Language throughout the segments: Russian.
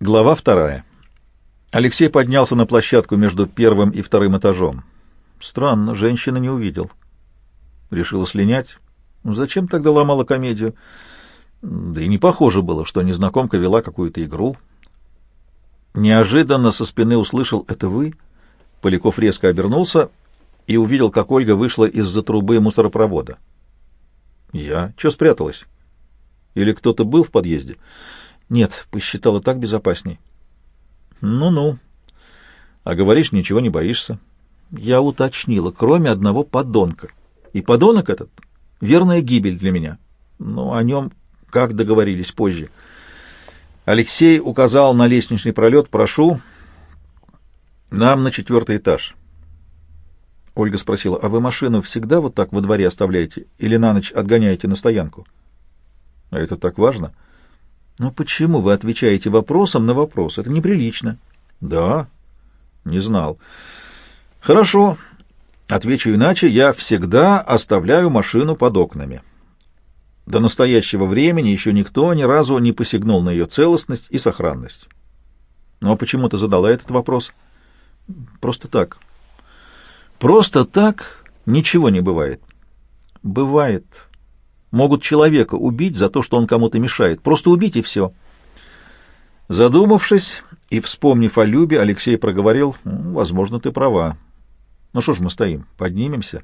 Глава 2. Алексей поднялся на площадку между первым и вторым этажом. Странно, женщины не увидел. Решила слинять. Зачем тогда ломала комедию? Да и не похоже было, что незнакомка вела какую-то игру. Неожиданно со спины услышал: «Это вы?» Поляков резко обернулся и увидел, как Ольга вышла из-за трубы мусоропровода. «Я? Чё спряталась? Или кто-то был в подъезде?» «Нет, посчитала так безопасней». «Ну-ну. А говоришь, ничего не боишься». «Я уточнила, кроме одного подонка. И подонок этот — верная гибель для меня. Но о нем, как договорились, позже». Алексей указал на лестничный пролет. «Прошу, нам на 4-й этаж». Ольга спросила: «А вы машину всегда вот так во дворе оставляете или на ночь отгоняете на стоянку?» «А это так важно?» «Но почему вы отвечаете вопросом на вопрос? Это неприлично». «Да? Не знал». «Хорошо. Отвечу иначе. Я всегда оставляю машину под окнами. До настоящего времени еще никто ни разу не посягнул на ее целостность и сохранность». «Ну а почему ты задала этот вопрос?» «Просто так». «Просто так ничего не бывает». «Бывает. Могут человека убить за то, что он кому-то мешает. Просто убить, и все». Задумавшись и вспомнив о Любе, Алексей проговорил: «Возможно, ты права. Ну что ж мы стоим? Поднимемся».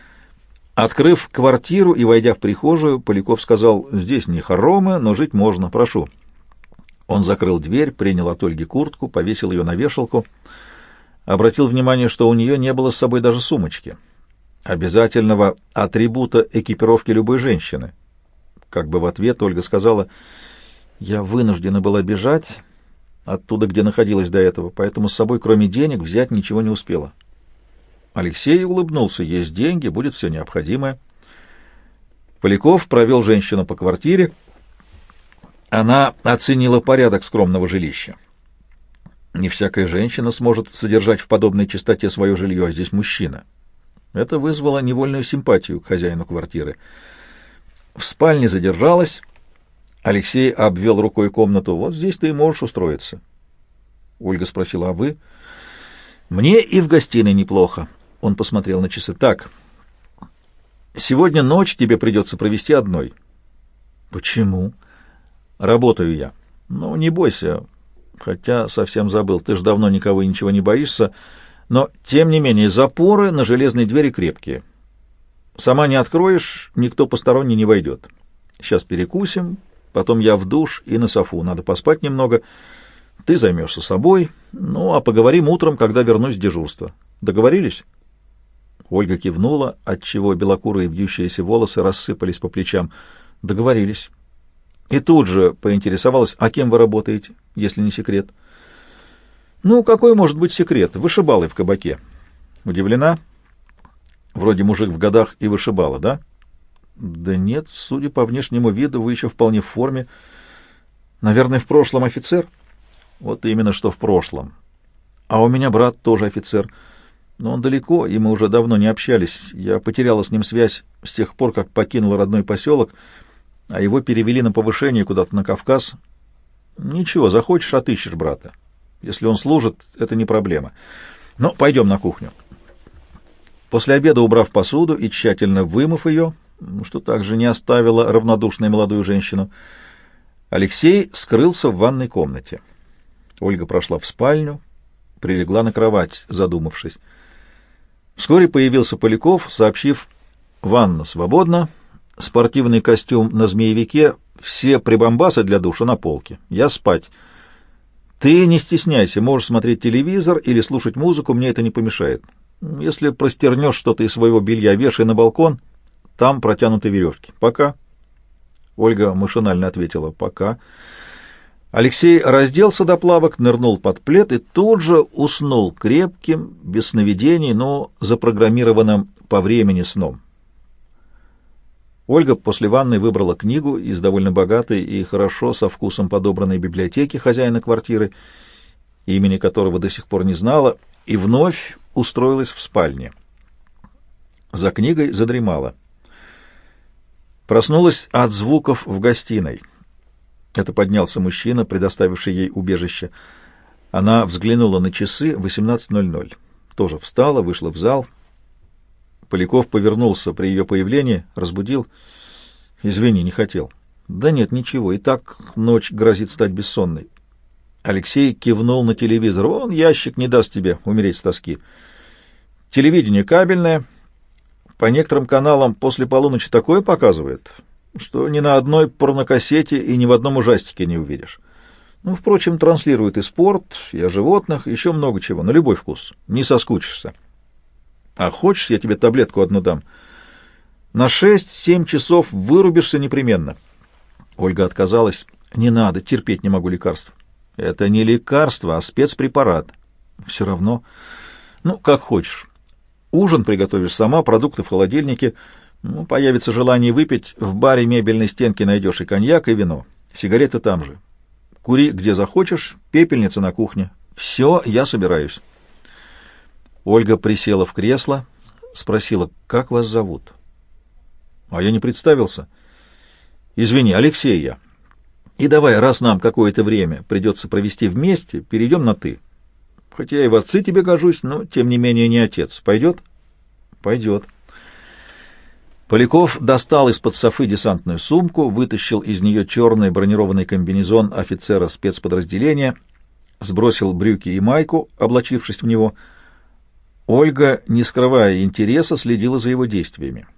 Открыв квартиру и войдя в прихожую, Поляков сказал: «Здесь не хоромы, но жить можно. Прошу». Он закрыл дверь, принял от Ольги куртку, повесил ее на вешалку, обратил внимание, что у нее не было с собой даже сумочки, обязательного атрибута экипировки любой женщины. Как бы в ответ Ольга сказала: «Я вынуждена была бежать оттуда, где находилась до этого, поэтому с собой, кроме денег, взять ничего не успела». Алексей улыбнулся: «Есть деньги, будет все необходимое». Поляков провел женщину по квартире. Она оценила порядок скромного жилища. Не всякая женщина сможет содержать в подобной чистоте свое жилье, а здесь мужчина. Это вызвало невольную симпатию к хозяину квартиры. В спальне задержалась. Алексей обвел рукой комнату. «Вот здесь ты и можешь устроиться». Ольга спросила: «А вы?» «Мне и в гостиной неплохо». Он посмотрел на часы. «Так, сегодня ночь тебе придется провести одной». «Почему?» «Работаю я». «Ну, не бойся. Хотя совсем забыл, ты ж давно никого и ничего не боишься. Но, тем не менее, запоры на железной двери крепкие. Сама не откроешь, никто посторонний не войдет. Сейчас перекусим, потом я в душ и на софу. Надо поспать немного. Ты займешься собой, ну, а поговорим утром, когда вернусь с дежурства. Договорились?» Ольга кивнула, отчего белокурые вьющиеся волосы рассыпались по плечам. «Договорились». И тут же поинтересовалась: «А кем вы работаете, если не секрет?» «Ну, какой может быть секрет? Вышибалой в кабаке». «Удивлена? Вроде мужик в годах и вышибала, да?» «Да нет, судя по внешнему виду, вы еще вполне в форме. Наверное, в прошлом офицер?» «Вот именно что в прошлом. А у меня брат тоже офицер. Но он далеко, и мы уже давно не общались. Я потеряла с ним связь с тех пор, как покинула родной поселок, а его перевели на повышение куда-то на Кавказ. Ничего, захочешь — отыщешь брата. Если он служит, это не проблема. Но пойдем на кухню». После обеда, убрав посуду и тщательно вымыв ее, что также не оставило равнодушной молодую женщину, Алексей скрылся в ванной комнате. Ольга прошла в спальню, прилегла на кровать, задумавшись. Вскоре появился Поляков, сообщив: «Ванна свободна, спортивный костюм на змеевике, все прибамбасы для душа на полке. Я спать. Ты не стесняйся, можешь смотреть телевизор или слушать музыку, мне это не помешает. Если простернешь что-то из своего белья, вешай на балкон, там протянуты веревки. Пока». Ольга машинально ответила: «Пока». Алексей разделся до плавок, нырнул под плед и тут же уснул крепким, без сновидений, но запрограммированным по времени сном. Ольга после ванны выбрала книгу из довольно богатой и хорошо со вкусом подобранной библиотеки хозяина квартиры, имени которого до сих пор не знала, и вновь устроилась в спальне. За книгой задремала. Проснулась от звуков в гостиной. Это поднялся мужчина, предоставивший ей убежище. Она взглянула на часы, 18:00. Тоже встала, вышла в зал. Поляков повернулся при ее появлении, разбудил. «Извини, не хотел». «Да нет, ничего, и так ночь грозит стать бессонной». Алексей кивнул на телевизор. «Он, ящик, не даст тебе умереть с тоски. Телевидение кабельное. По некоторым каналам после полуночи такое показывает, что ни на одной порнокассете и ни в одном ужастике не увидишь. Ну, впрочем, транслируют и спорт, и о животных, еще много чего, на любой вкус. Не соскучишься. А хочешь, я тебе таблетку одну дам? На 6-7 часов вырубишься непременно». Ольга отказалась. «Не надо, терпеть не могу лекарств». «Это не лекарство, а спецпрепарат». «Все равно. Ну, как хочешь. Ужин приготовишь сама, продукты в холодильнике. Ну, появится желание выпить, в баре мебельной стенки найдешь и коньяк, и вино. Сигареты там же. Кури где захочешь, пепельница на кухне. Все, я собираюсь». Ольга присела в кресло, спросила: «Как вас зовут?» «А я не представился». «Извини, Алексей я. И давай, раз нам какое-то время придется провести вместе, перейдем на «ты». Хотя я и в отцы тебе гожусь, но, тем не менее, не отец. Пойдет?» «Пойдет». Поляков достал из-под софы десантную сумку, вытащил из нее черный бронированный комбинезон офицера спецподразделения, сбросил брюки и майку, облачившись в него. Ольга, не скрывая интереса, следила за его действиями.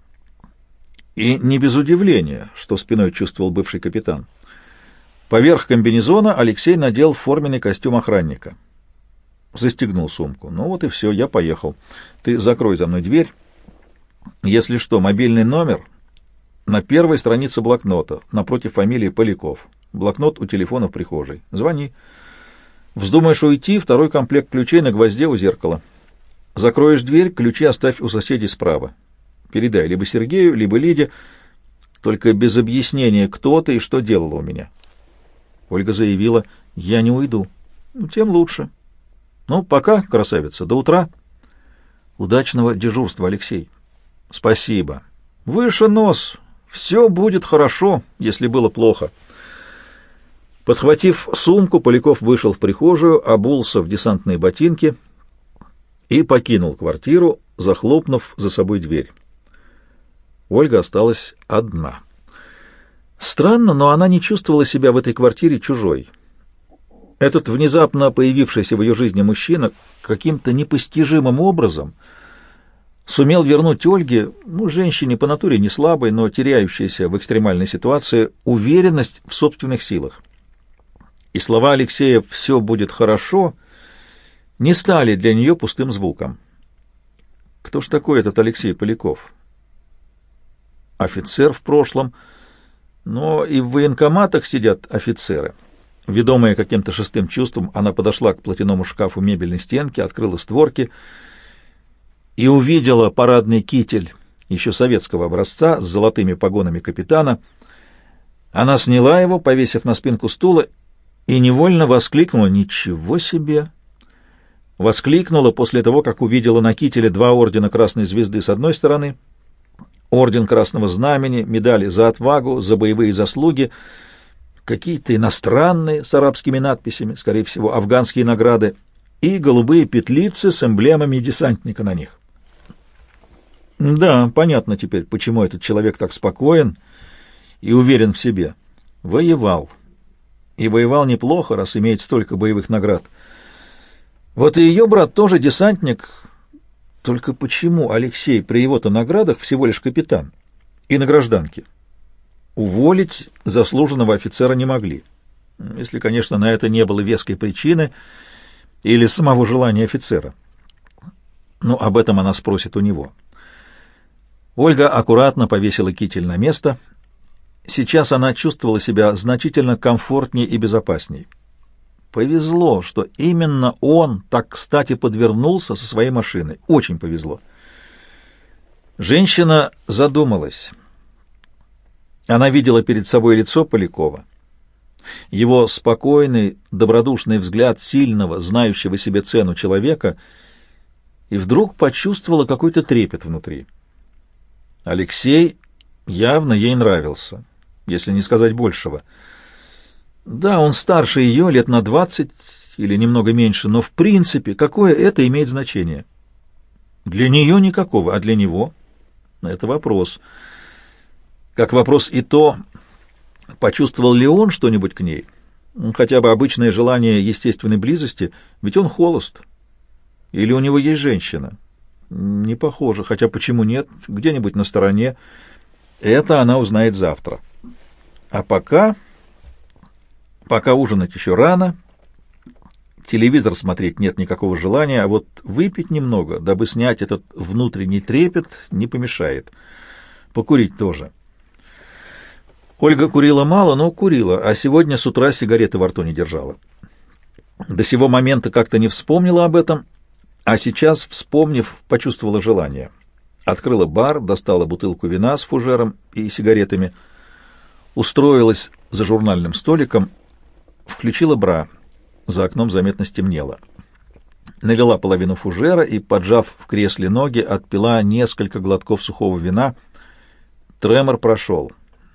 И не без удивления, что спиной чувствовал бывший капитан. Поверх комбинезона Алексей надел форменный костюм охранника. Застегнул сумку. «Ну вот и все, я поехал. Ты закрой за мной дверь. Если что, мобильный номер на первой странице блокнота, напротив фамилии Поляков. Блокнот у телефона в прихожей. Звони. Вздумаешь уйти, второй комплект ключей на гвозде у зеркала. Закроешь дверь, ключи оставь у соседей справа. Передай либо Сергею, либо Лиде, только без объяснения, кто ты и что делала у меня». Ольга заявила: «Я не уйду». «Ну, тем лучше. Ну, пока, красавица, до утра». «Удачного дежурства, Алексей». «Спасибо. Выше нос. Все будет хорошо, если было плохо». Подхватив сумку, Поляков вышел в прихожую, обулся в десантные ботинки и покинул квартиру, захлопнув за собой дверь. Ольга осталась одна. Странно, но она не чувствовала себя в этой квартире чужой. Этот внезапно появившийся в ее жизни мужчина каким-то непостижимым образом сумел вернуть Ольге, женщине по натуре не слабой, но теряющейся в экстремальной ситуации, уверенность в собственных силах. И слова Алексея «все будет хорошо» не стали для нее пустым звуком. Кто ж такой этот Алексей Поляков? Офицер в прошлом, но и в военкоматах сидят офицеры. Ведомая каким-то шестым чувством, она подошла к платяному шкафу мебельной стенки, открыла створки и увидела парадный китель еще советского образца с золотыми погонами капитана. Она сняла его, повесив на спинку стула, и невольно воскликнула: «Ничего себе!» Воскликнула после того, как увидела на кителе 2 ордена Красной Звезды с одной стороны, орден Красного Знамени, медали за отвагу, за боевые заслуги, какие-то иностранные с арабскими надписями, скорее всего, афганские награды, и голубые петлицы с эмблемами десантника на них. Да, понятно теперь, почему этот человек так спокоен и уверен в себе. Воевал. И воевал неплохо, раз имеет столько боевых наград. Вот и ее брат тоже десантник. Только почему Алексей при его-то наградах всего лишь капитан и на гражданке? Уволить заслуженного офицера не могли, если, конечно, на это не было веской причины или самого желания офицера. Но об этом она спросит у него. Ольга аккуратно повесила китель на место. Сейчас она чувствовала себя значительно комфортнее и безопасней. Повезло, что именно он так кстати подвернулся со своей машиной. Очень повезло. Женщина задумалась. Она видела перед собой лицо Полякова. Его спокойный, добродушный взгляд сильного, знающего себе цену человека, и вдруг почувствовала какой-то трепет внутри. Алексей явно ей нравился, если не сказать большего. Да, он старше ее лет на 20 или немного меньше, но в принципе какое это имеет значение? Для нее никакого, а для него это вопрос. Как вопрос и то, почувствовал ли он что-нибудь к ней, хотя бы обычное желание естественной близости, ведь он холост. Или у него есть женщина? Не похоже, хотя почему нет, где-нибудь на стороне. Это она узнает завтра. А пока ужинать еще рано, телевизор смотреть нет никакого желания, а вот выпить немного, дабы снять этот внутренний трепет, не помешает. Покурить тоже. Ольга курила мало, но курила, а сегодня с утра сигареты во рту не держала. До сего момента как-то не вспомнила об этом, а сейчас, вспомнив, почувствовала желание. Открыла бар, достала бутылку вина с фужером и сигаретами, устроилась за журнальным столиком, включила бра. За окном заметно стемнело. Налила половину фужера и, поджав в кресле ноги, отпила несколько глотков сухого вина. Тремор прошел.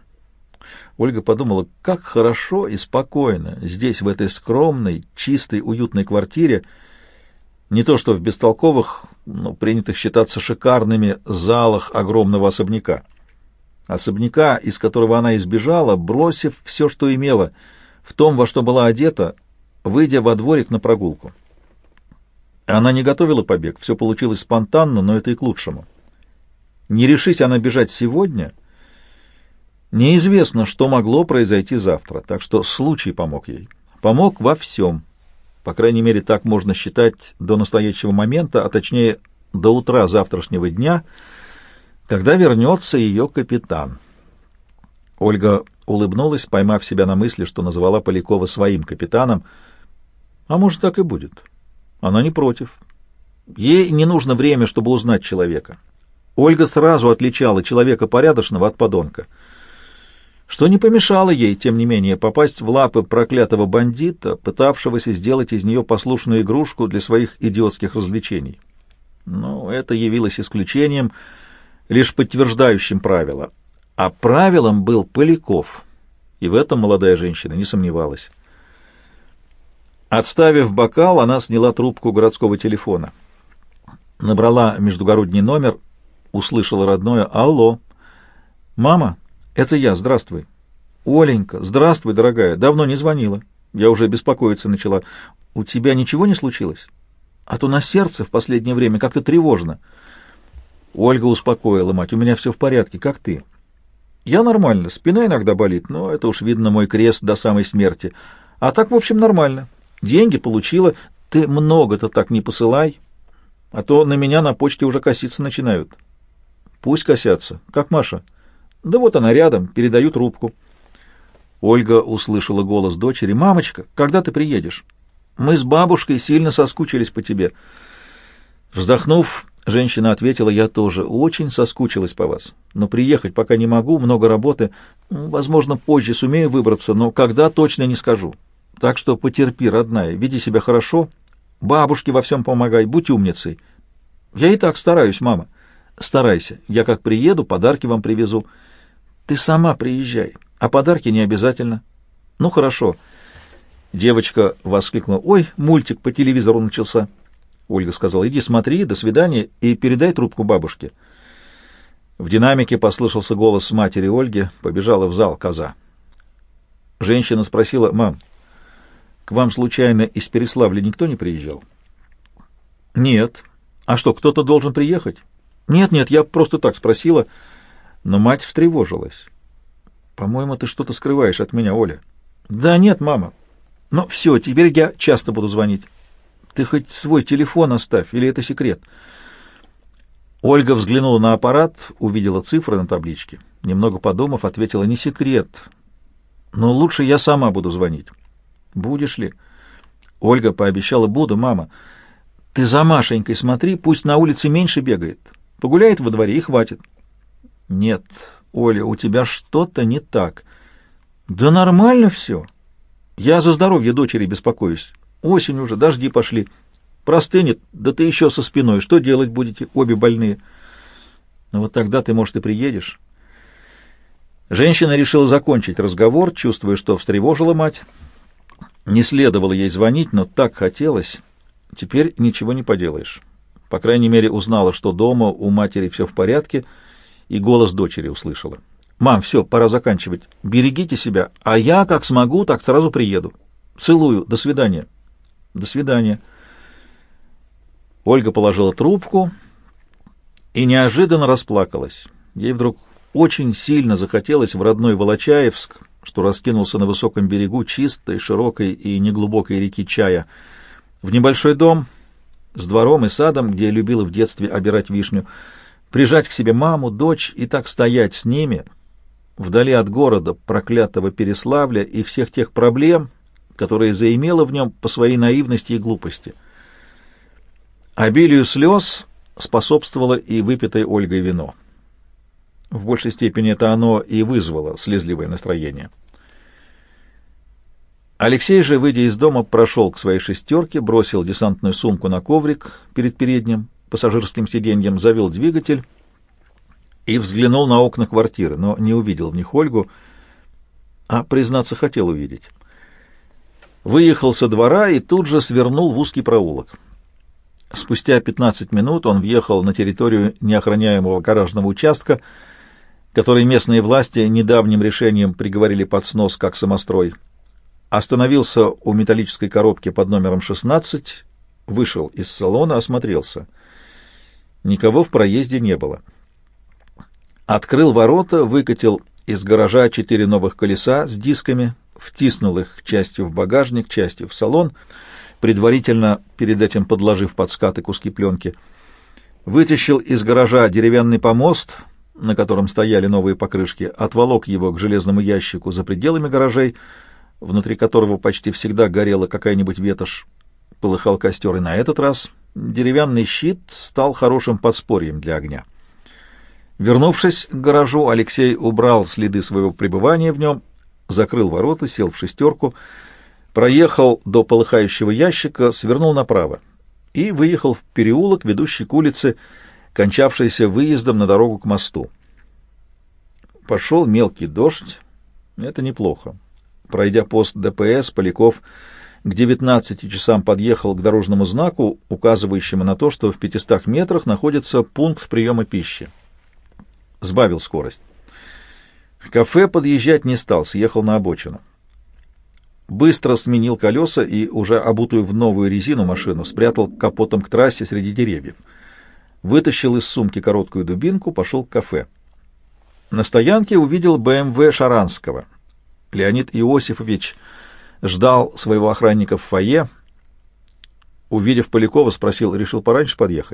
Ольга подумала, как хорошо и спокойно здесь, в этой скромной, чистой, уютной квартире, не то что в бестолковых, но принятых считаться шикарными залах огромного особняка. Особняка, из которого она избежала, бросив все, что имела, в том, во что была одета, выйдя во дворик на прогулку. Она не готовила побег, все получилось спонтанно, но это и к лучшему. Не решись она бежать сегодня, неизвестно, что могло произойти завтра, так что случай помог ей. Помог во всем. По крайней мере, так можно считать до настоящего момента, а точнее до утра завтрашнего дня, когда вернется ее капитан. Ольга улыбнулась, поймав себя на мысли, что назвала Полякова своим капитаном. А может, так и будет. Она не против. Ей не нужно время, чтобы узнать человека. Ольга сразу отличала человека порядочного от подонка, что не помешало ей, тем не менее, попасть в лапы проклятого бандита, пытавшегося сделать из нее послушную игрушку для своих идиотских развлечений. Но это явилось исключением, лишь подтверждающим правило. А правилом был Поляков, и в этом молодая женщина не сомневалась. Отставив бокал, она сняла трубку городского телефона. Набрала междугородний номер, услышала родное «Алло». «Мама, это я, здравствуй». «Оленька, здравствуй, дорогая, давно не звонила. Я уже беспокоиться начала. У тебя ничего не случилось? А то на сердце в последнее время как-то тревожно». Ольга успокоила мать. «У меня все в порядке, как ты?» «Я нормально, спина иногда болит, но это уж видно мой крест до самой смерти. А так, в общем, нормально. Деньги получила. Ты много-то так не посылай, а то на меня на почте уже коситься начинают». «Пусть косятся. Как Маша?» «Да вот она рядом, передаю трубку». Ольга услышала голос дочери. «Мамочка, когда ты приедешь? Мы с бабушкой сильно соскучились по тебе». Вздохнув, женщина ответила: «Я тоже очень соскучилась по вас, но приехать пока не могу, много работы. Возможно, позже сумею выбраться, но когда, точно не скажу. Так что потерпи, родная, веди себя хорошо, бабушке во всем помогай, будь умницей». «Я и так стараюсь, мама». «Старайся. Я как приеду, подарки вам привезу». «Ты сама приезжай, а подарки не обязательно». «Ну, хорошо». Девочка воскликнула: «Ой, мультик по телевизору начался». Ольга сказала: «Иди смотри, до свидания, и передай трубку бабушке». В динамике послышался голос матери Ольги, побежала в зал коза. Женщина спросила: «Мам, к вам случайно из Переславля никто не приезжал?» «Нет». «А что, кто-то должен приехать?» «Нет, я просто так спросила». Но мать встревожилась. «По-моему, ты что-то скрываешь от меня, Оля». «Да нет, мама. Но все, теперь я часто буду звонить». «Ты хоть свой телефон оставь, или это секрет?» Ольга взглянула на аппарат, увидела цифры на табличке. Немного подумав, ответила: «Не секрет. Но лучше я сама буду звонить». «Будешь ли?» Ольга пообещала: «Буду, мама. Ты за Машенькой смотри, пусть на улице меньше бегает. Погуляет во дворе и хватит». «Нет, Оля, у тебя что-то не так». «Да нормально все. Я за здоровье дочери беспокоюсь. Осень уже, дожди пошли. Простынет, да ты еще со спиной. Что делать будете, обе больные?» «Ну вот тогда ты, может, и приедешь». Женщина решила закончить разговор, чувствуя, что встревожила мать. Не следовало ей звонить, но так хотелось. Теперь ничего не поделаешь. По крайней мере, узнала, что дома у матери все в порядке, и голос дочери услышала. «Мам, все, пора заканчивать. Берегите себя, а я, как смогу, так сразу приеду. Целую. До свидания». «До свидания». Ольга положила трубку и неожиданно расплакалась. Ей вдруг очень сильно захотелось в родной Волочаевск, что раскинулся на высоком берегу чистой, широкой и неглубокой реки Чая, в небольшой дом с двором и садом, где любила в детстве обирать вишню, прижать к себе маму, дочь и так стоять с ними, вдали от города, проклятого Переславля и всех тех проблем, которые заимела в нем по своей наивности и глупости. Обилию слез способствовало и выпитое Ольгой вино. В большей степени это оно и вызвало слезливое настроение. Алексей же, выйдя из дома, прошел к своей шестерке, бросил десантную сумку на коврик перед передним пассажирским сиденьем, завел двигатель и взглянул на окна квартиры, но не увидел в них Ольгу, а, признаться, хотел увидеть. Выехал со двора и тут же свернул в узкий проулок. Спустя 15 минут он въехал на территорию неохраняемого гаражного участка, который местные власти недавним решением приговорили под снос как самострой. Остановился у металлической коробки под номером 16, вышел из салона, осмотрелся. Никого в проезде не было. Открыл ворота, выкатил из гаража 4 новых колеса с дисками, втиснул их частью в багажник, частью в салон, предварительно перед этим подложив под скаты куски пленки. Вытащил из гаража деревянный помост, на котором стояли новые покрышки, отволок его к железному ящику за пределами гаражей, внутри которого почти всегда горела какая-нибудь ветошь. Полыхал костер, и на этот раз деревянный щит стал хорошим подспорьем для огня. Вернувшись к гаражу, Алексей убрал следы своего пребывания в нем, закрыл ворота, сел в шестерку, проехал до полыхающего ящика, свернул направо и выехал в переулок, ведущий к улице, кончавшийся выездом на дорогу к мосту. Пошел мелкий дождь. Это неплохо. Пройдя пост ДПС, Поляков к 19 часам подъехал к дорожному знаку, указывающему на то, что в 500 метрах находится пункт приема пищи. Сбавил скорость. К кафе подъезжать не стал, съехал на обочину. Быстро сменил колеса и, уже обутую в новую резину машину, спрятал капотом к трассе среди деревьев. Вытащил из сумки короткую дубинку, пошел к кафе. На стоянке увидел БМВ Шаранского. Леонид Иосифович ждал своего охранника в фойе. Увидев Полякова, спросил: решил пораньше подъехать?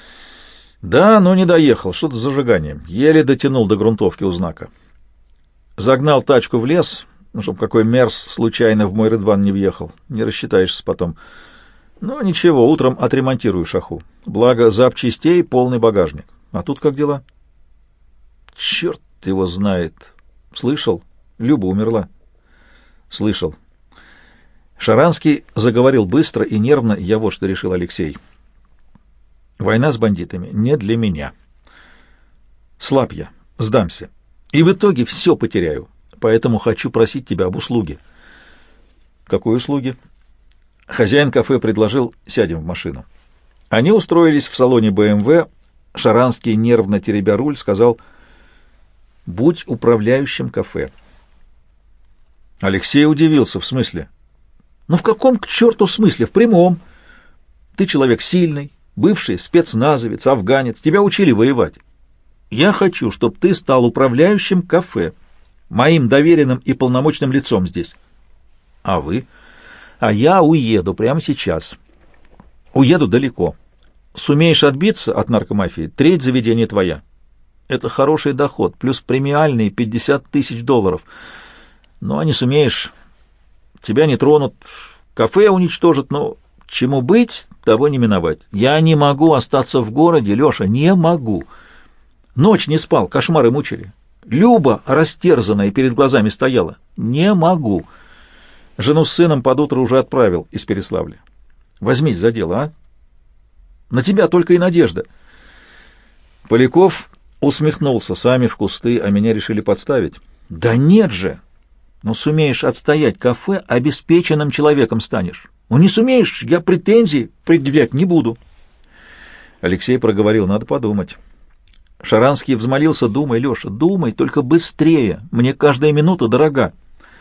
Да, но не доехал, что-то с зажиганием. Еле дотянул до грунтовки у знака. Загнал тачку в лес, чтобы какой мерз случайно в мой Рыдван не въехал. Не рассчитаешься потом. Но ничего, утром отремонтирую шаху. Благо, запчастей полный багажник. А тут как дела? Черт его знает. Слышал? Люба умерла. Слышал. Шаранский заговорил быстро и нервно. Я вот что решил, Алексей. Война с бандитами не для меня. Слаб я, сдамся. И в итоге все потеряю. Поэтому хочу просить тебя об услуге. Какой услуги? Хозяин кафе предложил: сядем в машину. Они устроились в салоне БМВ. Шаранский, нервно теребя руль, сказал: будь управляющим кафе. Алексей удивился. В смысле? Ну в каком к черту смысле? В прямом. Ты человек сильный, бывший спецназовец, афганец. Тебя учили воевать. Я хочу, чтобы ты стал управляющим кафе, моим доверенным и полномочным лицом здесь. А вы? А я уеду прямо сейчас. Уеду далеко. Сумеешь отбиться от наркомафии, треть заведения твоя. Это хороший доход, плюс премиальные $50 000. Ну, а не сумеешь, тебя не тронут, кафе уничтожат, но чему быть, того не миновать. Я не могу остаться в городе, Леша, не могу. Ночь не спал, кошмары мучили. Люба, растерзанная, перед глазами стояла. Не могу. Жену с сыном под утро уже отправил из Переславля. Возьмись за дело, а? На тебя только и надежда. Поляков усмехнулся. Сами в кусты, а меня решили подставить. Да нет же! Ну, сумеешь отстоять кафе, обеспеченным человеком станешь. Ну, не сумеешь, я претензий предъявлять не буду. Алексей проговорил, надо подумать. Шаранский взмолился, думай, Леша, думай, только быстрее, мне каждая минута дорога.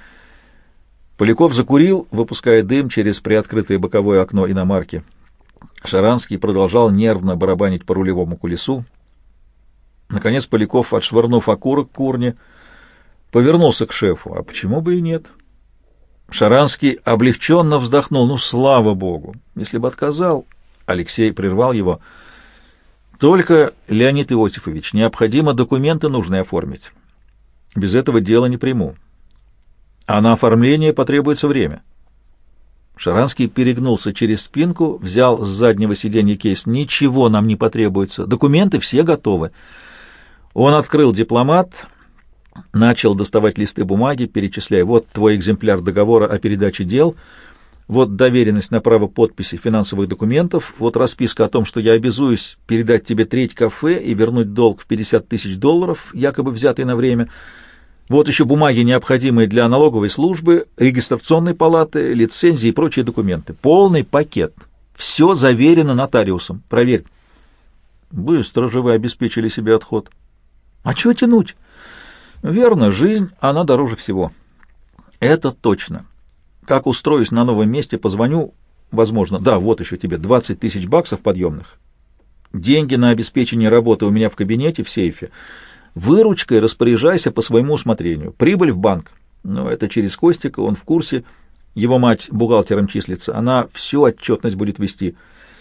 Поляков закурил, выпуская дым через приоткрытое боковое окно иномарки. Шаранский продолжал нервно барабанить по рулевому колесу. Наконец Поляков, отшвырнув окурок к урне, повернулся к шефу. А почему бы и нет? Шаранский облегченно вздохнул. Ну, слава богу! Если бы отказал... Алексей прервал его. Только, Леонид Иосифович, необходимо документы нужные оформить. Без этого дела не приму. А на оформление потребуется время. Шаранский перегнулся через спинку, взял с заднего сиденья кейс. Ничего нам не потребуется. Документы все готовы. Он открыл дипломат, начал доставать листы бумаги, перечисляя. Вот твой экземпляр договора о передаче дел, вот доверенность на право подписи финансовых документов, вот расписка о том, что я обязуюсь передать тебе треть кафе и вернуть долг в $50 000, якобы взятый на время. Вот еще бумаги, необходимые для налоговой службы, регистрационной палаты, лицензии и прочие документы. Полный пакет. Все заверено нотариусом. Проверь. Быстро же вы обеспечили себе отход. А чего тянуть? Верно, жизнь, она дороже всего. Это точно. Как устроюсь на новом месте, позвоню, возможно. Да, вот еще тебе $20 000 подъемных. Деньги на обеспечение работы у меня в кабинете, в сейфе. Выручкой распоряжайся по своему усмотрению. Прибыль в банк. Но это через Костика, он в курсе. Его мать бухгалтером числится. Она всю отчетность будет вести.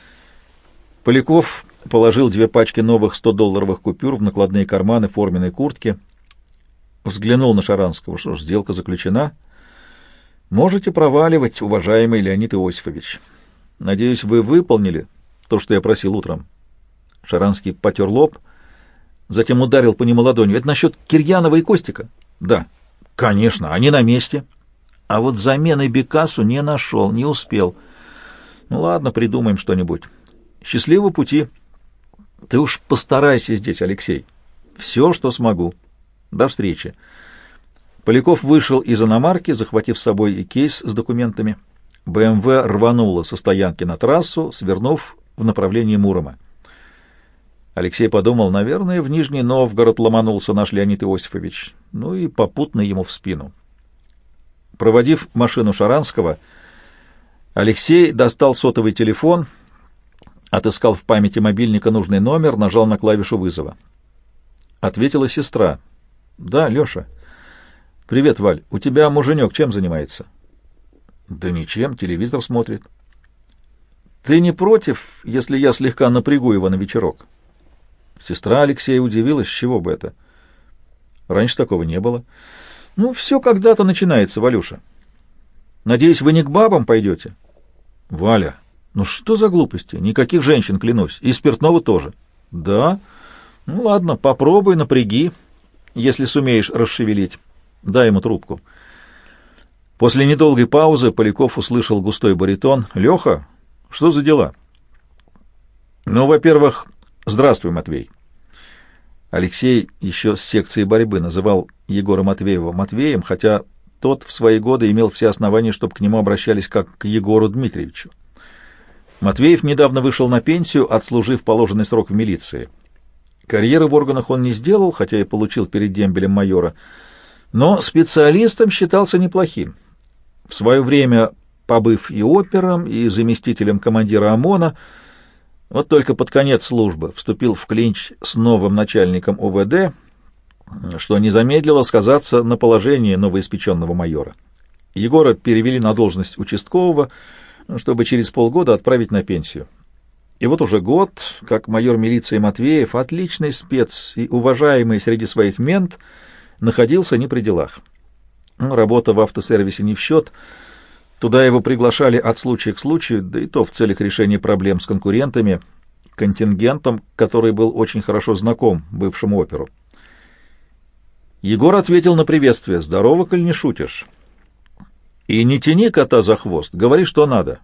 Поляков положил 2 пачки новых $100 купюр в накладные карманы форменной куртки. Взглянул на Шаранского. Что ж, сделка заключена. Можете проваливать, уважаемый Леонид Иосифович. Надеюсь, вы выполнили то, что я просил утром. Шаранский потер лоб, затем ударил по нему ладонью. Это насчет Кирьянова и Костика? Да. Конечно, они на месте. А вот замены Бекасу не нашел, не успел. Ну ладно, придумаем что-нибудь. Счастливого пути. Ты уж постарайся здесь, Алексей. Все, что смогу. До встречи. Поляков вышел из иномарки, захватив с собой и кейс с документами. БМВ рванула со стоянки на трассу, свернув в направлении Мурома. Алексей подумал, наверное, в Нижний Новгород ломанулся наш Леонид Иосифович, ну и попутно ему в спину. Проводив машину Шаранского, Алексей достал сотовый телефон, отыскал в памяти мобильника нужный номер, нажал на клавишу вызова. Ответила сестра. «Да, Леша». «Привет, Валь. У тебя муженек чем занимается?» «Да ничем, телевизор смотрит». «Ты не против, если я слегка напрягу его на вечерок?» Сестра Алексея удивилась, с чего бы это. Раньше такого не было. «Ну, все когда-то начинается, Валюша. Надеюсь, вы не к бабам пойдете?» «Валя, ну что за глупости? Никаких женщин, клянусь. И спиртного тоже». «Да? Ну ладно, попробуй, напряги, если сумеешь расшевелить. Дай ему трубку». После недолгой паузы Поляков услышал густой баритон. «Леха, что за дела?» «Ну, во-первых, здравствуй, Матвей». Алексей еще с секции борьбы называл Егора Матвеева Матвеем, хотя тот в свои годы имел все основания, чтобы к нему обращались как к Егору Дмитриевичу. Матвеев недавно вышел на пенсию, отслужив положенный срок в милиции. Карьеры в органах он не сделал, хотя и получил перед дембелем майора, но специалистом считался неплохим. В свое время побыв и опером, и заместителем командира ОМОНа, вот только под конец службы вступил в клинч с новым начальником ОВД, что не замедлило сказаться на положении новоиспеченного майора. Егора перевели на должность участкового, чтобы через полгода отправить на пенсию. И вот уже год, как майор милиции Матвеев, отличный спец и уважаемый среди своих мент, находился не при делах. Работа в автосервисе не в счет. Туда его приглашали от случая к случаю, да и то в целях решения проблем с конкурентами, контингентом, который был очень хорошо знаком бывшему оперу. Егор ответил на приветствие: «Здорово, коль не шутишь. И не тяни кота за хвост, говори, что надо.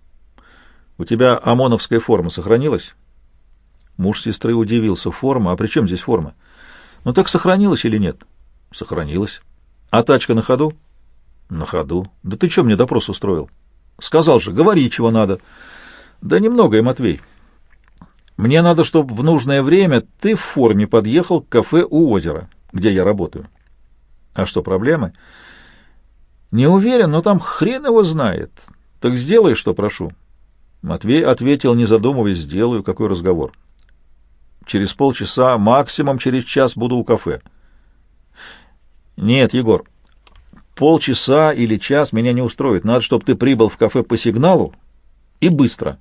У тебя ОМОНовская форма сохранилась?» Муж сестры удивился. «Форма? А при чем здесь форма?» «Ну так сохранилась или нет?» «Сохранилась». А тачка на ходу? На ходу. Да ты что мне допрос устроил? Сказал же, говори, чего надо. Да немного, Матвей. Мне надо, чтобы в нужное время ты в форме подъехал к кафе у озера, где я работаю. А что, проблемы? Не уверен, но там хрен его знает. Так сделай, что прошу. Матвей ответил, не задумываясь, сделаю. Какой разговор? Через полчаса, максимум через час буду у кафе. Нет, Егор, полчаса или час меня не устроит. Надо, чтобы ты прибыл в кафе по сигналу и быстро.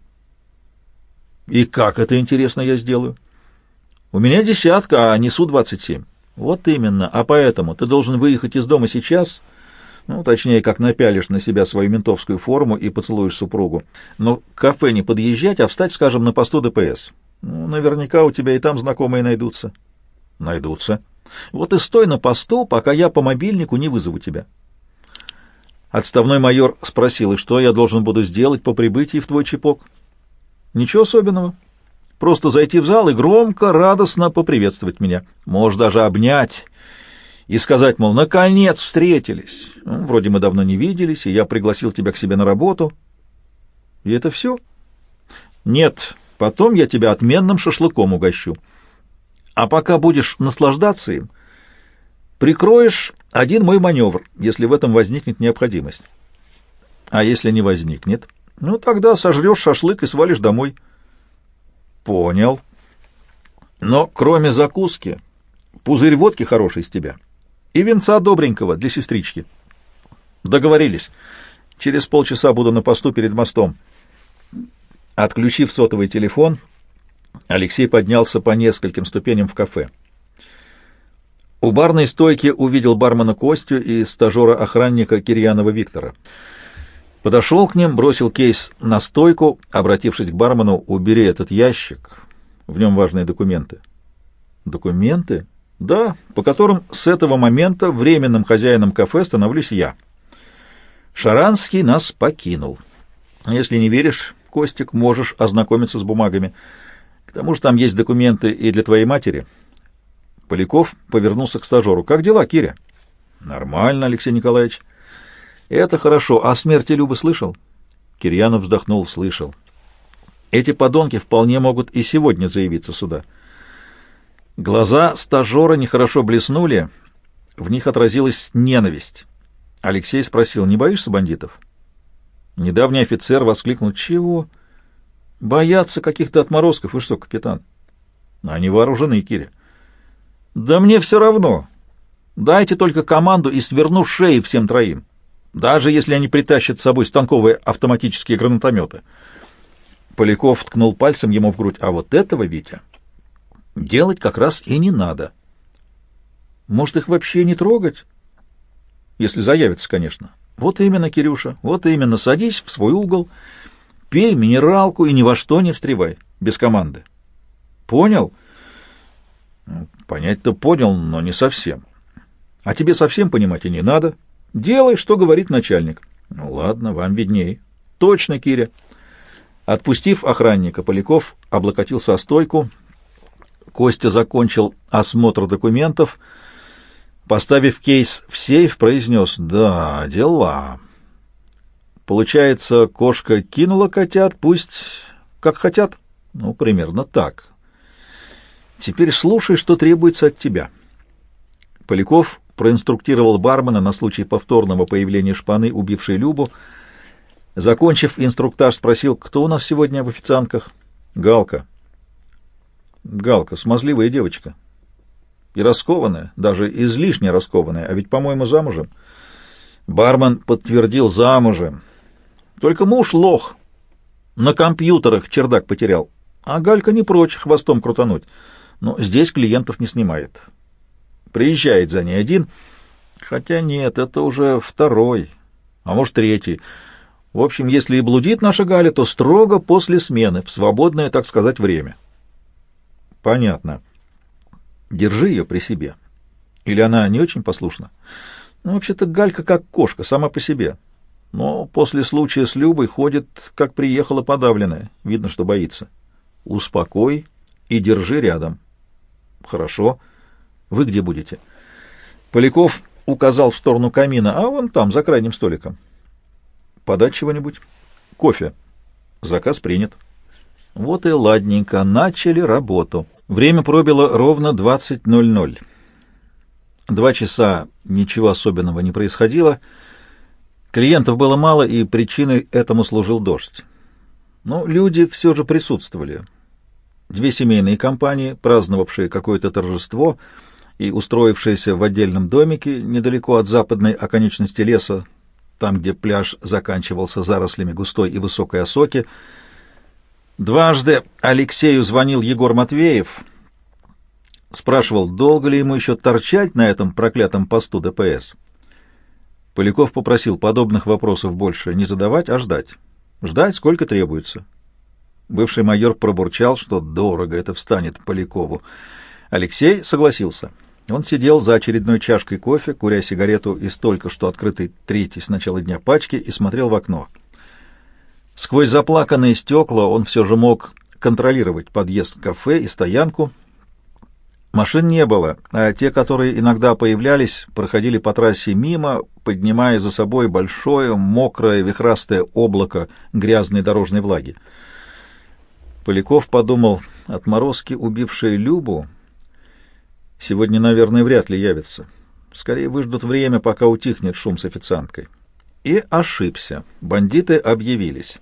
И как это, интересно, я сделаю? У меня 10, а несу 27. Вот именно. А поэтому ты должен выехать из дома сейчас, ну, точнее, как напялишь на себя свою ментовскую форму и поцелуешь супругу. Но к кафе не подъезжать, а встать, скажем, на посту ДПС. Ну, наверняка у тебя и там знакомые найдутся. Найдутся. Вот и стой на посту, пока я по мобильнику не вызову тебя. Отставной майор спросил, и что я должен буду сделать по прибытии в твой чепок? Ничего особенного. Просто зайти в зал и громко, радостно поприветствовать меня. Можешь даже обнять и сказать, мол, наконец встретились. Ну, вроде мы давно не виделись, и я пригласил тебя к себе на работу. И это все? Нет, потом я тебя отменным шашлыком угощу. А пока будешь наслаждаться им, прикроешь один мой маневр, если в этом возникнет необходимость. А если не возникнет, ну тогда сожрешь шашлык и свалишь домой. Понял. Но кроме закуски, пузырь водки хороший из тебя и винца добренького для сестрички. Договорились. Через полчаса буду на посту перед мостом. Отключив сотовый телефон, Алексей поднялся по нескольким ступеням в кафе. У барной стойки увидел бармена Костю и стажера-охранника Кирьянова Виктора. Подошел к ним, бросил кейс на стойку, обратившись к бармену: «Убери этот ящик, в нем важные документы». «Документы?» «Да, по которым с этого момента временным хозяином кафе становлюсь я. Шаранский нас покинул. Если не веришь, Костик, можешь ознакомиться с бумагами. К тому же там есть документы и для твоей матери». Поляков повернулся к стажеру. «Как дела, Киря?» «Нормально, Алексей Николаевич». «Это хорошо. О смерти Любы слышал?» Кирьянов вздохнул. «Слышал. Эти подонки вполне могут и сегодня заявиться сюда». Глаза стажера нехорошо блеснули, в них отразилась ненависть. Алексей спросил: «Не боишься бандитов?» Недавний офицер воскликнул: «Чего? Боятся каких-то отморозков? Вы что, капитан?» «Они вооружены, Киря». «Да мне все равно. Дайте только команду и сверну шеи всем троим, даже если они притащат с собой станковые автоматические гранатометы». Поляков ткнул пальцем ему в грудь: «А вот этого, Витя, делать как раз и не надо. Может, их вообще не трогать? Если заявится, конечно». «Вот именно, Кирюша, вот именно. Садись в свой угол, пей минералку и ни во что не встревай, без команды. Понял?» «Понять-то понял, но не совсем». «А тебе совсем понимать и не надо. Делай, что говорит начальник». «Ну ладно, вам видней». «Точно, Киря». Отпустив охранника, Поляков облокотился о стойку. Костя закончил осмотр документов, поставив кейс в сейф, произнес: «Да, дела. Получается, кошка кинула котят, пусть как хотят?» «Ну, примерно так. Теперь слушай, что требуется от тебя». Поляков проинструктировал бармена на случай повторного появления шпаны, убившей Любу. Закончив инструктаж, спросил: «Кто у нас сегодня в официантках?» «Галка». «Галка, смазливая девочка. И раскованная, даже излишне раскованная, а ведь, по-моему, замужем». Бармен подтвердил: замужем. Только муж лох. На компьютерах чердак потерял. А Галька не прочь хвостом крутануть. Но здесь клиентов не снимает. Приезжает за ней один. Хотя нет, это уже второй, а может третий. В общем, если и блудит наша Галя, то строго после смены, в свободное, так сказать, время. Понятно. Держи ее при себе. Или она не очень послушна? Ну, вообще-то Галька как кошка, сама по себе. Но после случая с Любой ходит, как приехала подавленная. Видно, что боится. Успокой и держи рядом. Хорошо. Вы где будете? Поляков указал в сторону камина, а вон там, за крайним столиком. Подать чего-нибудь? Кофе. Заказ принят. Вот и ладненько, начали работу. Время пробило ровно 20:00. 2 часа ничего особенного не происходило. Клиентов было мало, и причиной этому служил дождь. Но люди все же присутствовали. 2 семейные компании, праздновавшие какое-то торжество и устроившиеся в отдельном домике недалеко от западной оконечности леса, там, где пляж заканчивался зарослями густой и высокой осоки. Дважды Алексею звонил Егор Матвеев, спрашивал, долго ли ему еще торчать на этом проклятом посту ДПС. Поляков попросил подобных вопросов больше не задавать, а ждать. Ждать, сколько требуется. Бывший майор пробурчал, что дорого это встанет Полякову. Алексей согласился. Он сидел за очередной чашкой кофе, куря сигарету из только что открытой третьей с начала дня пачки, и смотрел в окно. Сквозь заплаканные стекла он все же мог контролировать подъезд к кафе и стоянку. Машин не было, а те, которые иногда появлялись, проходили по трассе мимо, поднимая за собой большое, мокрое, вихрастое облако грязной дорожной влаги. Поляков подумал, отморозки, убившие Любу, сегодня, наверное, вряд ли явятся. Скорее выждут время, пока утихнет шум с официанткой. И ошибся. Бандиты объявились.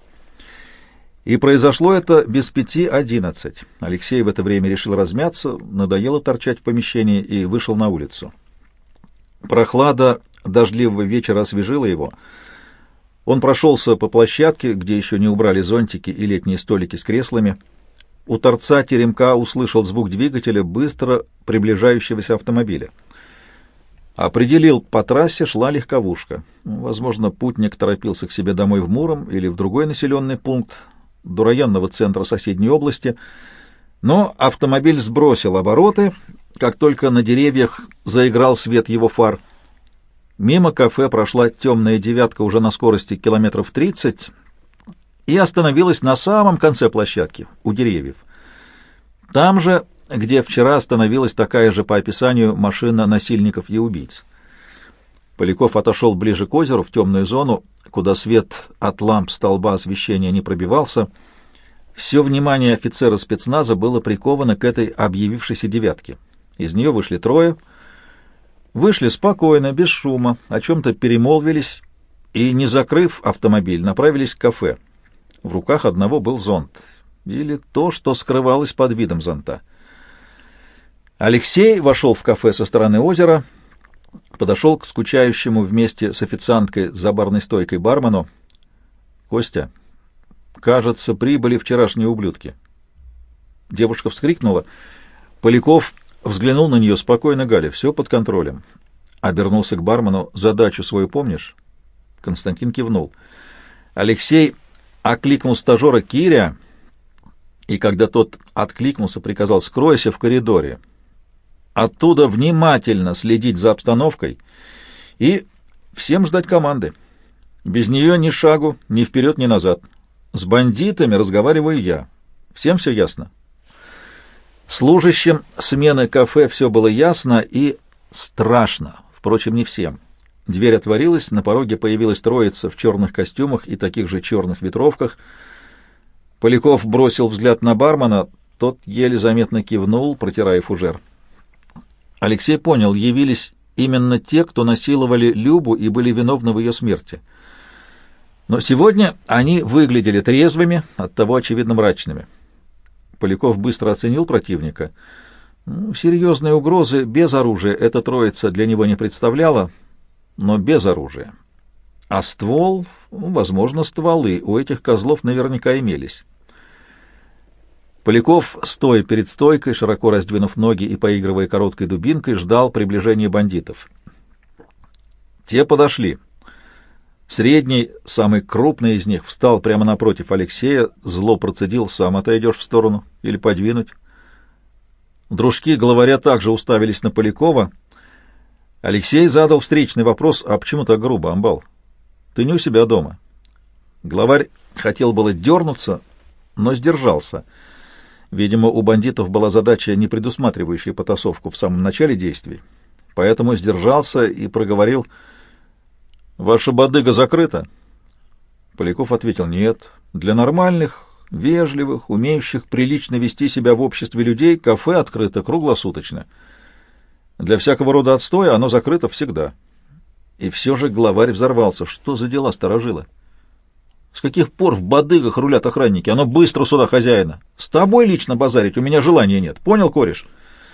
И произошло это без 5:11. Алексей в это время решил размяться, надоело торчать в помещении и вышел на улицу. Прохлада дождливого вечера освежила его. Он прошелся по площадке, где еще не убрали зонтики и летние столики с креслами. У торца теремка услышал звук двигателя быстро приближающегося автомобиля. Определил, по трассе шла легковушка. Возможно, путник торопился к себе домой в Муром или в другой населенный пункт до районного центра соседней области, но автомобиль сбросил обороты, как только на деревьях заиграл свет его фар. Мимо кафе прошла темная девятка уже на скорости километров 30 и остановилась на самом конце площадки, у деревьев. Там же, где вчера остановилась такая же по описанию машина насильников и убийц. Поляков отошел ближе к озеру, в темную зону, куда свет от ламп столба освещения не пробивался. Все внимание офицера спецназа было приковано к этой объявившейся девятке. Из нее вышли 3. Вышли спокойно, без шума, о чем-то перемолвились и, не закрыв автомобиль, направились к кафе. В руках одного был зонт, или то, что скрывалось под видом зонта. Алексей вошел в кафе со стороны озера, подошел к скучающему вместе с официанткой за барной стойкой бармену. «Костя, кажется, прибыли вчерашние ублюдки». Девушка вскрикнула. Поляков взглянул на нее спокойно. «Галя, все под контролем». Обернулся к бармену. «Задачу свою помнишь?» Константин кивнул. Алексей окликнул стажера Киря, и когда тот откликнулся, приказал: «Скройся в коридоре. Оттуда внимательно следить за обстановкой и всем ждать команды. Без нее ни шагу, ни вперед, ни назад. С бандитами разговариваю я. Всем все ясно?» Служащим смены кафе все было ясно и страшно, впрочем, не всем. Дверь отворилась, на пороге появилась троица в черных костюмах и таких же черных ветровках. Поляков бросил взгляд на бармена, тот еле заметно кивнул, протирая фужер. Алексей понял, явились именно те, кто насиловали Любу и были виновны в ее смерти. Но сегодня они выглядели трезвыми, оттого очевидно мрачными. Поляков быстро оценил противника. Серьезной угрозы без оружия эта троица для него не представляла, но без оружия. А ствол, возможно, стволы у этих козлов наверняка имелись. Поляков, стоя перед стойкой, широко раздвинув ноги и поигрывая короткой дубинкой, ждал приближения бандитов. Те подошли. Средний, самый крупный из них, встал прямо напротив Алексея, зло процедил: «Сам отойдешь в сторону или подвинуть?» Дружки главаря также уставились на Полякова. Алексей задал встречный вопрос: «А почему так грубо, амбал? Ты не у себя дома?» Главарь хотел было дернуться, но сдержался. Видимо, у бандитов была задача, не предусматривающая потасовку в самом начале действий. поэтому сдержался и проговорил: «Ваша бодыга закрыта?» Поляков ответил: «Нет. Для нормальных, вежливых, умеющих прилично вести себя в обществе людей кафе открыто круглосуточно. Для всякого рода отстоя оно закрыто всегда». И все же главарь взорвался. Что за дела, старожилы? С каких пор в бодыгах рулят охранники? Оно быстро сюда хозяина. С тобой лично базарить у меня желания нет. Понял, кореш?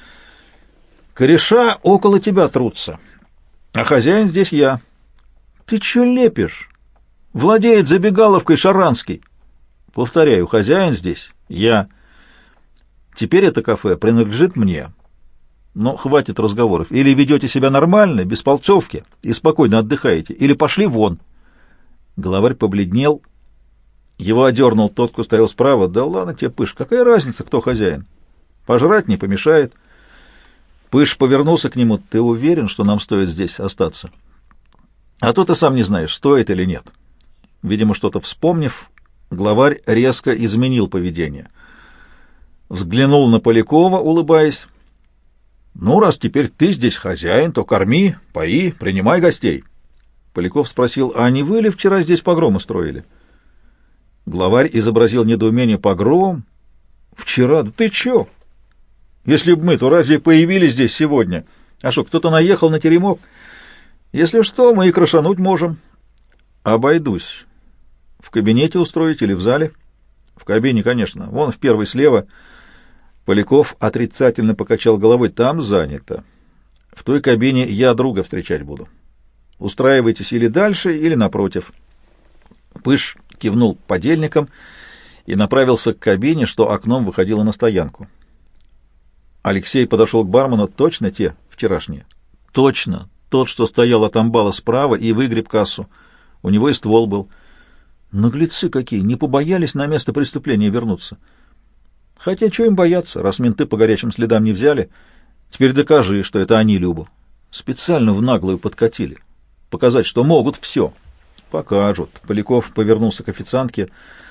Кореша около тебя трутся, а хозяин здесь я. Ты че лепишь? Владеет забегаловкой Шаранский. Повторяю, хозяин здесь я. Теперь это кафе принадлежит мне. Но хватит разговоров. Или ведете себя нормально, без полцовки, и спокойно отдыхаете, или пошли вон. Главарь побледнел. Его одернул тот, кто стоял справа. Да ладно тебе, Пыш, какая разница, кто хозяин? Пожрать не помешает. Пыш повернулся к нему. Ты уверен, что нам стоит здесь остаться? А то ты сам не знаешь, стоит или нет. Видимо, что-то вспомнив, главарь резко изменил поведение. Взглянул на Полякова, улыбаясь. «Ну, раз теперь ты здесь хозяин, то корми, пои, принимай гостей». Поляков спросил: «А не вы ли вчера здесь погром устроили?» Главарь изобразил недоумение. «Погром? Вчера? Да ты чё? Если б мы, то разве появились здесь сегодня? А что, кто-то наехал на теремок? Если что, мы и крошануть можем». «Обойдусь. В кабинете устроить или в зале?» «В кабине, конечно. Вон в первой слева». Поляков отрицательно покачал головой. «Там занято. В той кабине я друга встречать буду. Устраивайтесь или дальше, или напротив». Пыш кивнул подельникам и направился к кабине, что окном выходило на стоянку. Алексей подошел к бармену. «Точно те вчерашние?» «Точно. Тот, что стоял от амбала справа и выгреб кассу. У него и ствол был». «Наглецы какие! Не побоялись на место преступления вернуться?» «Хотя что им бояться, раз менты по горячим следам не взяли? Теперь докажи, что это они Любу. Специально в наглую подкатили. Показать, что могут все». «Покажут». Поляков повернулся к официантке.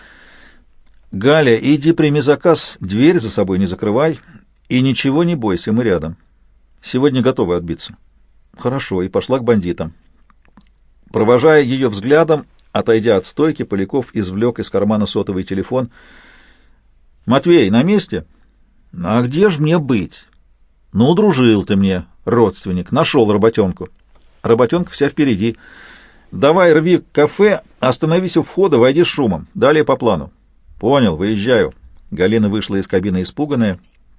«Галя, иди прими заказ, дверь за собой не закрывай и ничего не бойся, мы рядом. Сегодня готовы отбиться». «Хорошо», и пошла к бандитам. Провожая ее взглядом, отойдя от стойки, Поляков извлек из кармана сотовый телефон. «Матвей, на месте?» «А где ж мне быть?» «Ну, дружил ты мне, родственник, нашел работенку». «Работенка вся впереди. Давай рви к кафе, остановись у входа, войди с шумом. Далее по плану». «Понял, выезжаю». Галина вышла из кабины испуганная.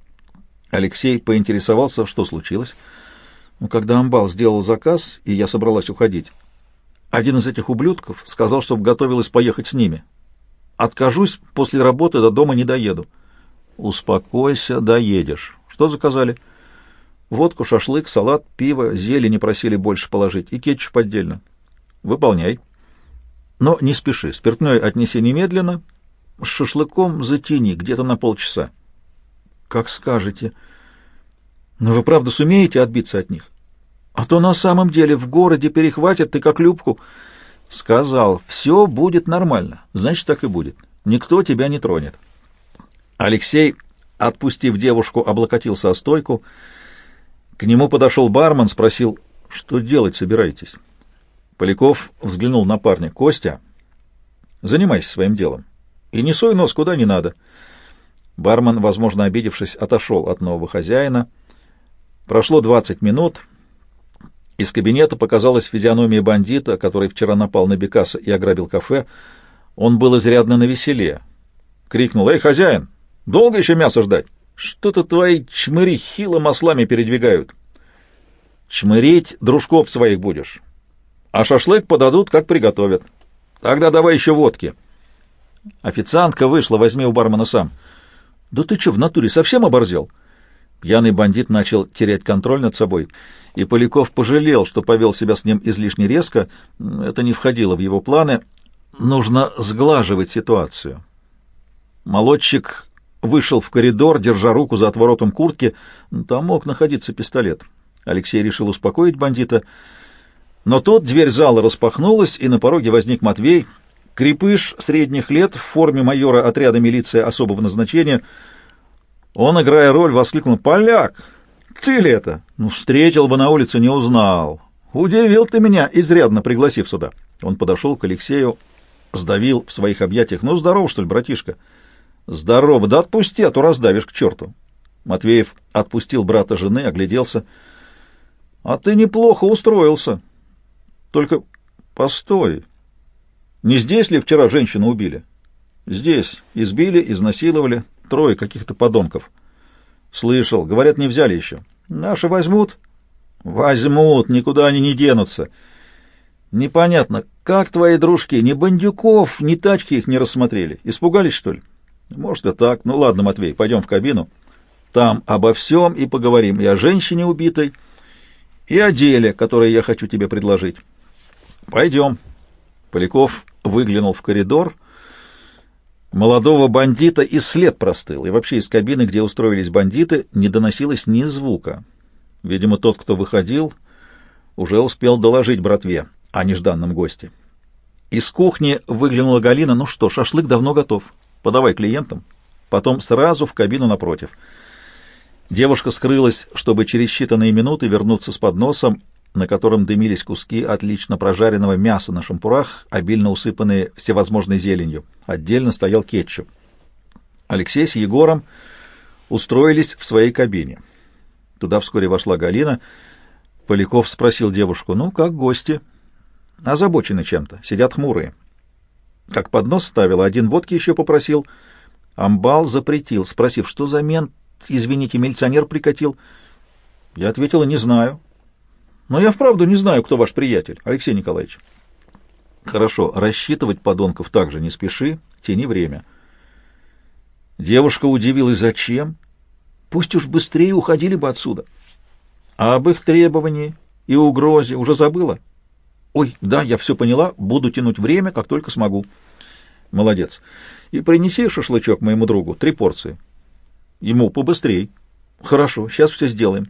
Алексей поинтересовался, что случилось. Когда амбал сделал заказ, и я собралась уходить, один из этих ублюдков сказал, чтобы готовилась поехать с ними. Откажусь, после работы до дома не доеду. Успокойся, доедешь. Что заказали? Водку, шашлык, салат, пиво, зелени просили больше положить и кетчуп отдельно. Выполняй. Но не спеши, спиртное отнеси немедленно, с шашлыком затяни где-то на полчаса. Как скажете. Но вы правда сумеете отбиться от них? А то на самом деле в городе перехватят, ты как Любку. Сказал, все будет нормально. Значит, так и будет. Никто тебя не тронет. Алексей, отпустив девушку, облокотился о стойку. К нему подошел бармен, спросил, что делать собираетесь? Поляков взглянул на парня. Костя, занимайся своим делом. И не суй нос куда не надо. Бармен, возможно, обидевшись, отошел от нового хозяина. Прошло 20 минут. Из кабинета показалась физиономия бандита, который вчера напал на Бекаса и ограбил кафе. Он был изрядно навеселе. Крикнул: «Эй, хозяин, долго еще мясо ждать? Что-то твои чмыри хило маслами передвигают. Чмырить дружков своих будешь, а шашлык подадут, как приготовят. Тогда давай еще водки». Официантка вышла: «Возьми у бармена сам». «Да ты что, в натуре совсем оборзел?» Пьяный бандит начал терять контроль над собой, и Поляков пожалел, что повел себя с ним излишне резко. Это не входило в его планы. Нужно сглаживать ситуацию. Молодчик вышел в коридор, держа руку за отворотом куртки. Там мог находиться пистолет. Алексей решил успокоить бандита. Но тут дверь зала распахнулась, и на пороге возник Матвей, крепыш средних лет в форме майора отряда милиции особого назначения. Он, играя роль, воскликнул: «Поляк, Ты ли это? Ну, встретил бы на улице, не узнал. Удивил ты меня, изрядно пригласив сюда. Он подошел к Алексею, сдавил в своих объятиях. Ну, здоров, что ли, братишка? Здорово, да отпусти, а то раздавишь к черту. Матвеев отпустил брата жены, огляделся. А ты неплохо устроился. Только постой. Не здесь ли вчера женщину убили? Здесь. Избили, изнасиловали. 3 каких-то подонков. Слышал. Говорят, не взяли еще. Наши возьмут? Возьмут, никуда они не денутся. Непонятно, как твои дружки ни бандюков, ни тачки их не рассмотрели. Испугались, что ли? Может, и так. Ну ладно, Матвей, пойдем в кабину. Там обо всем и поговорим. И о женщине убитой, и о деле, которое я хочу тебе предложить. Пойдем. Поляков выглянул в коридор. Молодого бандита и след простыл, и вообще из кабины, где устроились бандиты, не доносилось ни звука. Видимо, тот, кто выходил, уже успел доложить братве о нежданном госте. Из кухни выглянула Галина. Ну что, шашлык давно готов. Подавай клиентам. Потом сразу в кабину напротив. Девушка скрылась, чтобы через считанные минуты вернуться с подносом, на котором дымились куски отлично прожаренного мяса на шампурах, обильно усыпанные всевозможной зеленью. Отдельно стоял кетчуп. Алексей с Егором устроились в своей кабине. Туда вскоре вошла Галина. Поляков спросил девушку: «Ну, как гости?» «Озабочены чем-то, сидят хмурые». Как поднос ставила, один водки еще попросил. Амбал запретил, спросив: «Что за мент, извините, милиционер прикатил?» Я ответила: «Не знаю». «Но я вправду не знаю, кто ваш приятель, Алексей Николаевич». «Хорошо, рассчитывать подонков также не спеши, тяни время». Девушка удивилась: «Зачем? Пусть уж быстрее уходили бы отсюда». «А об их требовании и угрозе уже забыла?» «Ой, да, я все поняла, буду тянуть время, как только смогу». «Молодец. И принеси шашлычок моему другу, 3 порции». «Ему побыстрей». «Хорошо, сейчас все сделаем».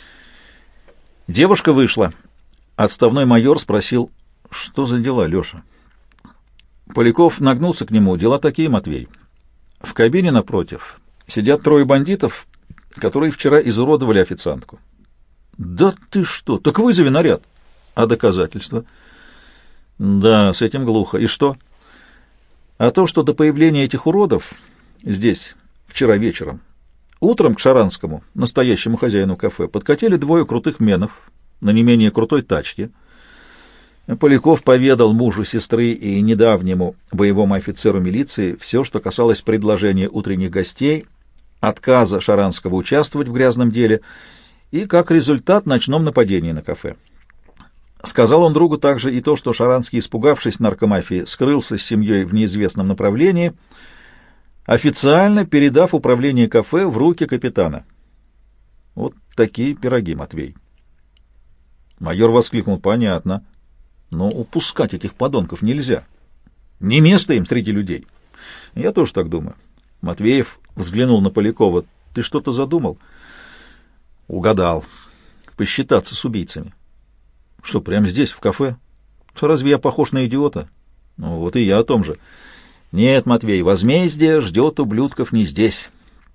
Девушка вышла. Отставной майор спросил: «Что за дела, Леша?» Поляков нагнулся к нему: «Дела такие, Матвей. В кабине напротив сидят 3 бандитов, которые вчера изуродовали официантку». «Да ты что? Так вызови наряд». «А доказательства?» «Да, с этим глухо. И что?» «А то, что до появления этих уродов здесь вчера вечером утром к Шаранскому, настоящему хозяину кафе, подкатили 2 крутых менов на не менее крутой тачке». Поляков поведал мужу сестры и недавнему боевому офицеру милиции все, что касалось предложения утренних гостей, отказа Шаранского участвовать в грязном деле и, как результат, ночном нападении на кафе. Сказал он другу также и то, что Шаранский, испугавшись наркомафии, скрылся с семьей в неизвестном направлении, официально передав управление кафе в руки капитана. Вот такие пироги, Матвей. Майор воскликнул: «Понятно. Но упускать этих подонков нельзя. Не место им среди людей». «Я тоже так думаю». Матвеев взглянул на Полякова: «Ты что-то задумал?» «Угадал. Посчитаться с убийцами». «Что, прямо здесь, в кафе? Разве я похож на идиота?» «Ну, вот и я о том же». «Нет, Матвей, возмездие ждет ублюдков не здесь.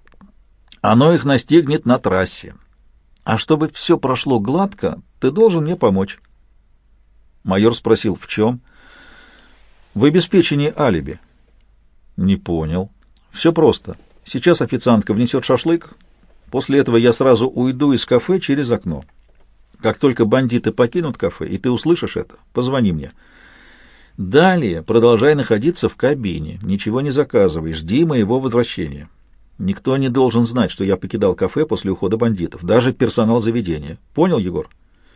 Оно их настигнет на трассе. А чтобы все прошло гладко, ты должен мне помочь». Майор спросил: «В чем?» «В обеспечении алиби». «Не понял». «Все просто. Сейчас официантка внесет шашлык. После этого я сразу уйду из кафе через окно. Как только бандиты покинут кафе, и ты услышишь это, позвони мне. Далее продолжай находиться в кабине, ничего не заказывай, жди моего возвращения. Никто не должен знать, что я покидал кафе после ухода бандитов, даже персонал заведения. Понял, Егор?»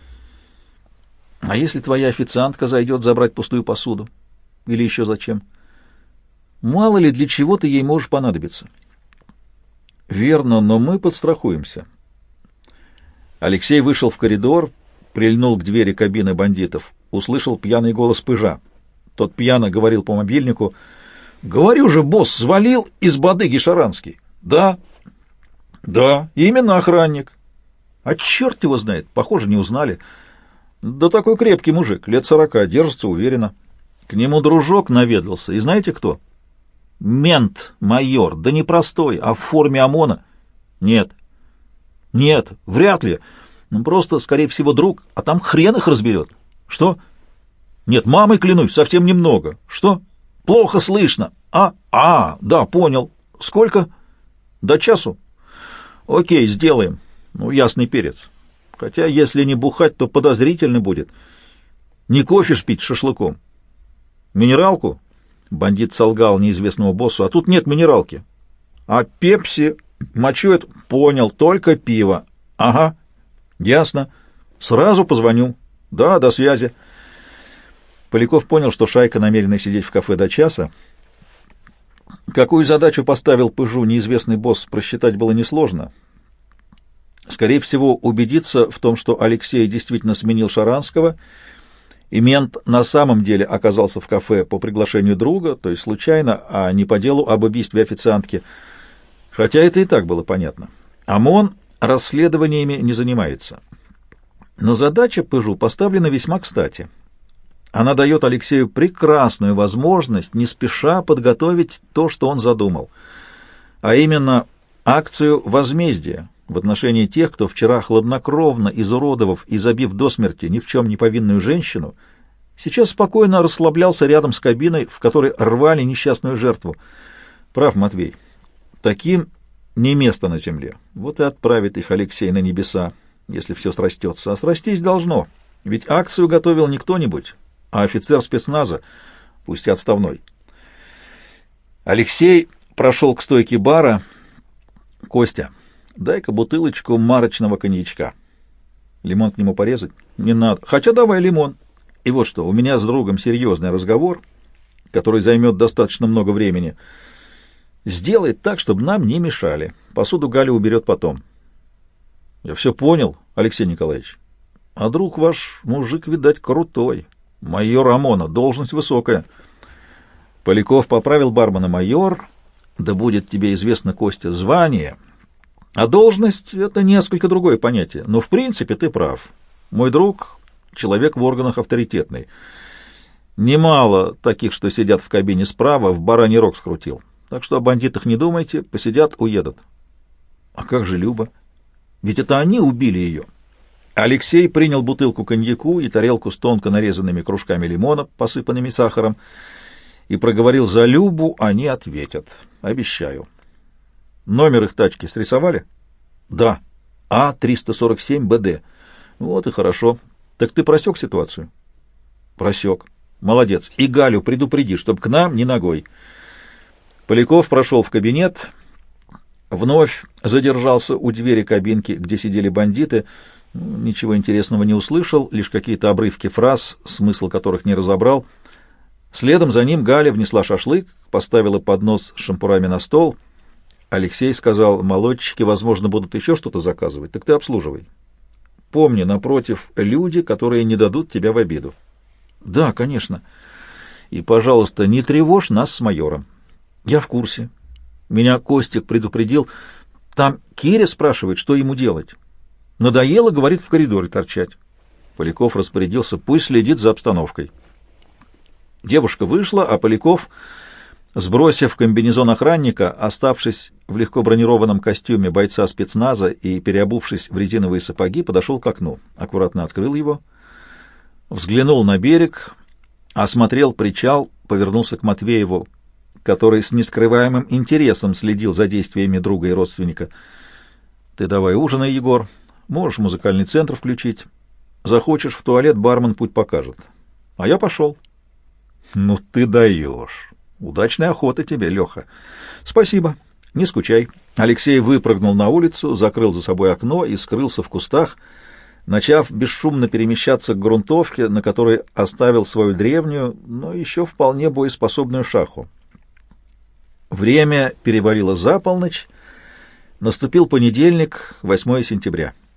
«А если твоя официантка зайдет забрать пустую посуду? Или еще зачем? Мало ли для чего ты ей можешь понадобиться». «Верно, но мы подстрахуемся». Алексей вышел в коридор, прильнул к двери кабины бандитов, услышал пьяный голос Пыжа. Тот пьяно говорил по мобильнику: «Говорю же, босс, свалил из бодыги Шаранский». «Да». «Да, именно охранник». «А черт его знает, похоже, не узнали». «Да такой крепкий мужик, лет 40, держится уверенно». К нему дружок наведался, и знаете кто? Мент, майор, да не простой, а в форме ОМОНа. Нет. Нет, вряд ли. Ну, просто, скорее всего, друг, а там хрен их разберет. Что? Нет, мамой клянусь, совсем немного. Что? Плохо слышно. Да, понял. Сколько? До часу? Окей, сделаем. Ну, ясный перец. Хотя, если не бухать, то подозрительно будет. Не кофе ж пить с шашлыком. Минералку? Бандит солгал неизвестному боссу. А тут нет минералки. А пепси? Мочу это? Понял, только пиво. Ага, ясно. Сразу позвоню. Да, до связи. Поляков понял, что шайка намерена сидеть в кафе до часа. Какую задачу поставил Пыжу неизвестный босс, просчитать было несложно. Скорее всего, убедиться в том, что Алексей действительно сменил Шаранского, и мент на самом деле оказался в кафе по приглашению друга, то есть случайно, а не по делу об убийстве официантки. Хотя это и так было понятно. ОМОН расследованиями не занимается. Но задача Пыжу поставлена весьма кстати. Она дает Алексею прекрасную возможность не спеша подготовить то, что он задумал, а именно акцию возмездия в отношении тех, кто вчера, хладнокровно изуродовав и забив до смерти ни в чем не повинную женщину, сейчас спокойно расслаблялся рядом с кабиной, в которой рвали несчастную жертву. Прав Матвей. Таким не место на земле. Вот и отправит их Алексей на небеса, если все срастется. А срастись должно, ведь акцию готовил не кто-нибудь, а офицер спецназа, пусть и отставной. Алексей прошел к стойке бара. «Костя, дай-ка бутылочку марочного коньячка». Лимон к нему порезать? Не надо. Хотя давай лимон. И вот что, у меня с другом серьезный разговор, который займет достаточно много времени. Сделай так, чтобы нам не мешали. Посуду Галя уберет потом. Я все понял, Алексей Николаевич. А друг ваш мужик, видать, крутой. Майор ОМОНа, должность высокая. Поляков поправил бармена. Майор, да будет тебе известно, Костя, звание. А должность — это несколько другое понятие. Но в принципе ты прав. Мой друг — человек в органах авторитетный. Немало таких, что сидят в кабине справа, в бараний рог скрутил. Так что о бандитах не думайте, посидят, уедут. А как же Люба? Ведь это они убили ее. Алексей принял бутылку коньяку и тарелку с тонко нарезанными кружками лимона, посыпанными сахаром, и проговорил: за Любу они ответят. Обещаю. Номер их тачки срисовали? Да. А-347-БД. Вот и хорошо. Так ты просек ситуацию? Просек. Молодец. И Галю предупреди, чтоб к нам ни ногой. Поляков прошел в кабинет, вновь задержался у двери кабинки, где сидели бандиты. Ничего интересного не услышал, лишь какие-то обрывки фраз, смысл которых не разобрал. Следом за ним Галя внесла шашлык, поставила поднос с шампурами на стол. Алексей сказал: молодчики, возможно, будут еще что-то заказывать, так ты обслуживай. Помни, напротив, люди, которые не дадут тебя в обиду. Да, конечно. И, пожалуйста, не тревожь нас с майором. Я в курсе. Меня Костик предупредил. Там Киря спрашивает, что ему делать. Надоело, говорит, в коридоре торчать. Поляков распорядился: пусть следит за обстановкой. Девушка вышла, а Поляков, сбросив комбинезон охранника, оставшись в легко бронированном костюме бойца спецназа и переобувшись в резиновые сапоги, подошел к окну, аккуратно открыл его, взглянул на берег, осмотрел причал, повернулся к Матвееву, который с нескрываемым интересом следил за действиями друга и родственника. «Ты давай ужинай, Егор. Можешь музыкальный центр включить. Захочешь в туалет, бармен путь покажет. А я пошел». «Ну ты даешь. Удачной охоты тебе, Леха». «Спасибо. Не скучай». Алексей выпрыгнул на улицу, закрыл за собой окно и скрылся в кустах, начав бесшумно перемещаться к грунтовке, на которой оставил свою древнюю, но еще вполне боеспособную шаху. Время перевалило за полночь. Наступил понедельник, 8 сентября.